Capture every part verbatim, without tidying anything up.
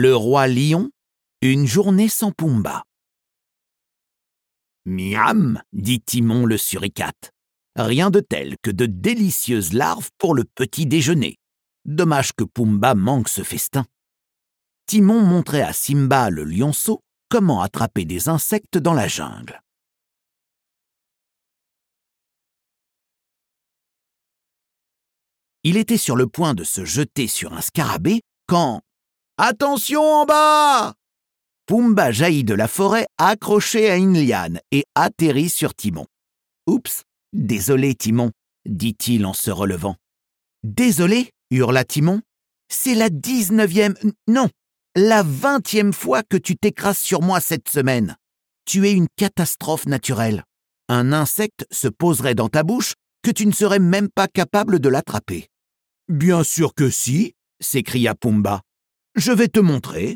Le roi lion, une journée sans Pumba. Miam, dit Timon le suricate. Rien de tel que de délicieuses larves pour le petit déjeuner. Dommage que Pumba manque ce festin. Timon montrait à Simba le lionceau comment attraper des insectes dans la jungle. Il était sur le point de se jeter sur un scarabée quand... Attention en bas! Pumba jaillit de la forêt accroché à une liane et atterrit sur Timon. Oups, désolé Timon, dit-il en se relevant. Désolé, hurla Timon. C'est la dix-neuvième, non, la vingtième fois que tu t'écrases sur moi cette semaine. Tu es une catastrophe naturelle. Un insecte se poserait dans ta bouche que tu ne serais même pas capable de l'attraper. Bien sûr que si, s'écria Pumba. Je vais te montrer.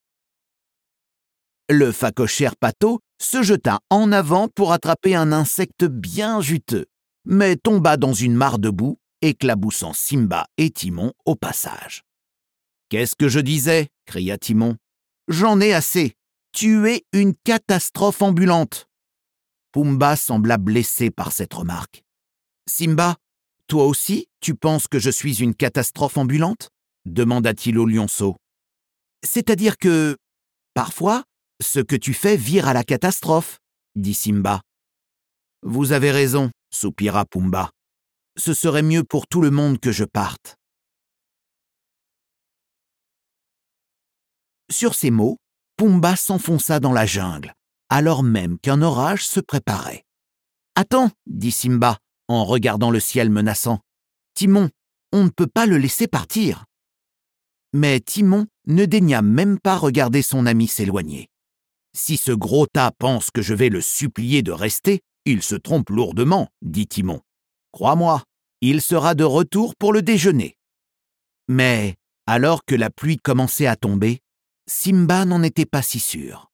Le phacochère Pato se jeta en avant pour attraper un insecte bien juteux, mais tomba dans une mare de boue, éclaboussant Simba et Timon au passage. « Qu'est-ce que je disais » cria Timon. « J'en ai assez. Tu es une catastrophe ambulante. » Pumba sembla blessé par cette remarque. « Simba, toi aussi, tu penses que je suis une catastrophe ambulante ?» demanda-t-il au lionceau. « C'est-à-dire que, parfois, ce que tu fais vire à la catastrophe, » dit Simba. « Vous avez raison, » soupira Pumba. « Ce serait mieux pour tout le monde que je parte. » Sur ces mots, Pumba s'enfonça dans la jungle, alors même qu'un orage se préparait. « Attends, » dit Simba, en regardant le ciel menaçant. « Timon, on ne peut pas le laisser partir. » Mais Timon ne daigna même pas regarder son ami s'éloigner. « Si ce gros tas pense que je vais le supplier de rester, il se trompe lourdement, » dit Timon. « Crois-moi, il sera de retour pour le déjeuner. » Mais, alors que la pluie commençait à tomber, Simba n'en était pas si sûr.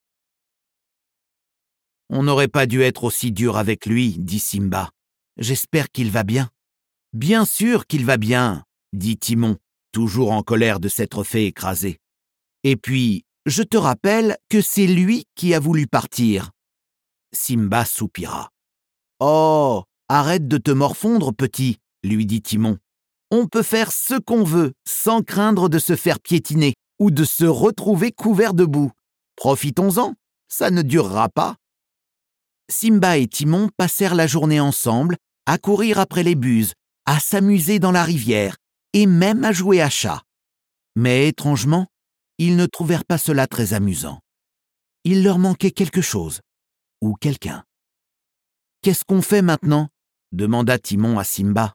« On n'aurait pas dû être aussi dur avec lui, » dit Simba. « J'espère qu'il va bien. »« Bien sûr qu'il va bien, » dit Timon, toujours en colère de s'être fait écraser. « Et puis, je te rappelle que c'est lui qui a voulu partir. » Simba soupira. « Oh, arrête de te morfondre, petit, » lui dit Timon. « On peut faire ce qu'on veut sans craindre de se faire piétiner ou de se retrouver couvert de boue. Profitons-en, ça ne durera pas. » Simba et Timon passèrent la journée ensemble à courir après les buses, à s'amuser dans la rivière et même à jouer à chat. Mais étrangement, ils ne trouvèrent pas cela très amusant. Il leur manquait quelque chose, ou quelqu'un. « Qu'est-ce qu'on fait maintenant ?» demanda Timon à Simba.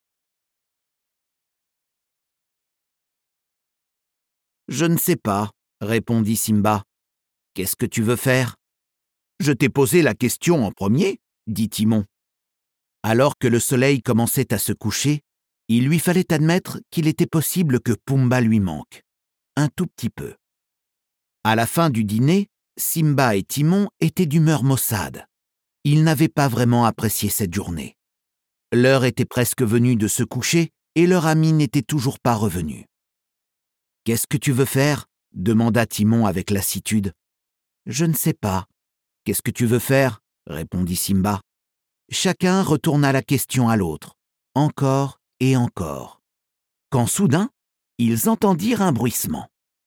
« Je ne sais pas, » répondit Simba. « Qu'est-ce que tu veux faire ?»« Je t'ai posé la question en premier, » dit Timon. Alors que le soleil commençait à se coucher, il lui fallait admettre qu'il était possible que Pumba lui manque. Un tout petit peu. À la fin du dîner, Simba et Timon étaient d'humeur maussade. Ils n'avaient pas vraiment apprécié cette journée. L'heure était presque venue de se coucher et leur ami n'était toujours pas revenu. « Qu'est-ce que tu veux faire ?» demanda Timon avec lassitude. « Je ne sais pas. »« Qu'est-ce que tu veux faire ?» répondit Simba. Chacun retourna la question à l'autre, encore et encore, quand soudain, ils entendirent un bruissement.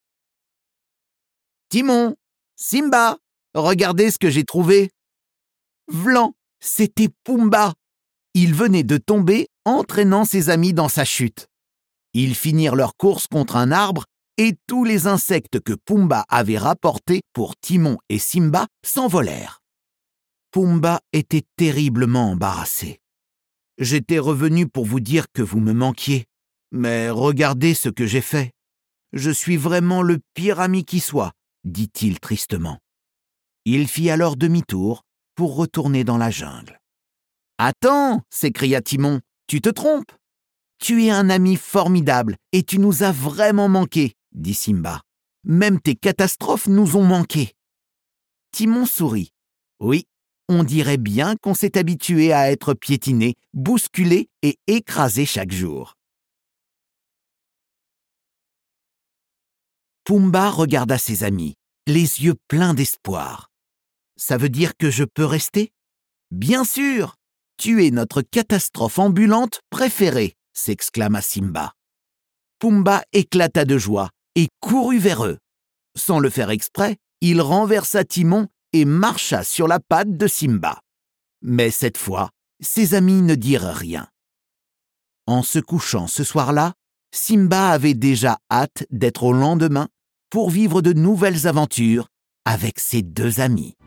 « Timon, Simba, regardez ce que j'ai trouvé !» Vlan, c'était Pumba. Il venait de tomber, entraînant ses amis dans sa chute. Ils finirent leur course contre un arbre et tous les insectes que Pumba avait rapportés pour Timon et Simba s'envolèrent. Pumba était terriblement embarrassé. « J'étais revenu pour vous dire que vous me manquiez, mais regardez ce que j'ai fait. Je suis vraiment le pire ami qui soit, » dit-il tristement. Il fit alors demi-tour pour retourner dans la jungle. « Attends !» s'écria Timon, « tu te trompes. Tu es un ami formidable et tu nous as vraiment manqué, » dit Simba. « Même tes catastrophes nous ont manqué. » Timon sourit. « Oui, on dirait bien qu'on s'est habitué à être piétiné, bousculé et écrasé chaque jour. » Pumba regarda ses amis, les yeux pleins d'espoir. « Ça veut dire que je peux rester ?»« Bien sûr! Tu es notre catastrophe ambulante préférée !» s'exclama Simba. Pumba éclata de joie et courut vers eux. Sans le faire exprès, il renversa Timon et marcha sur la patte de Simba. Mais cette fois, ses amis ne dirent rien. En se couchant ce soir-là, Simba avait déjà hâte d'être au lendemain pour vivre de nouvelles aventures avec ses deux amis.